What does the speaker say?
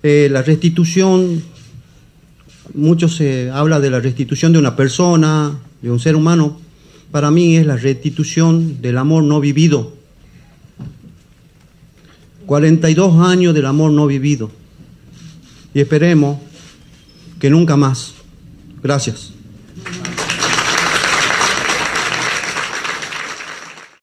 La restitución, mucho se habla de la restitución de una persona, de un ser humano. Para mí es la restitución del amor no vivido. 42 años del amor no vivido. Y esperemos que nunca más. Gracias.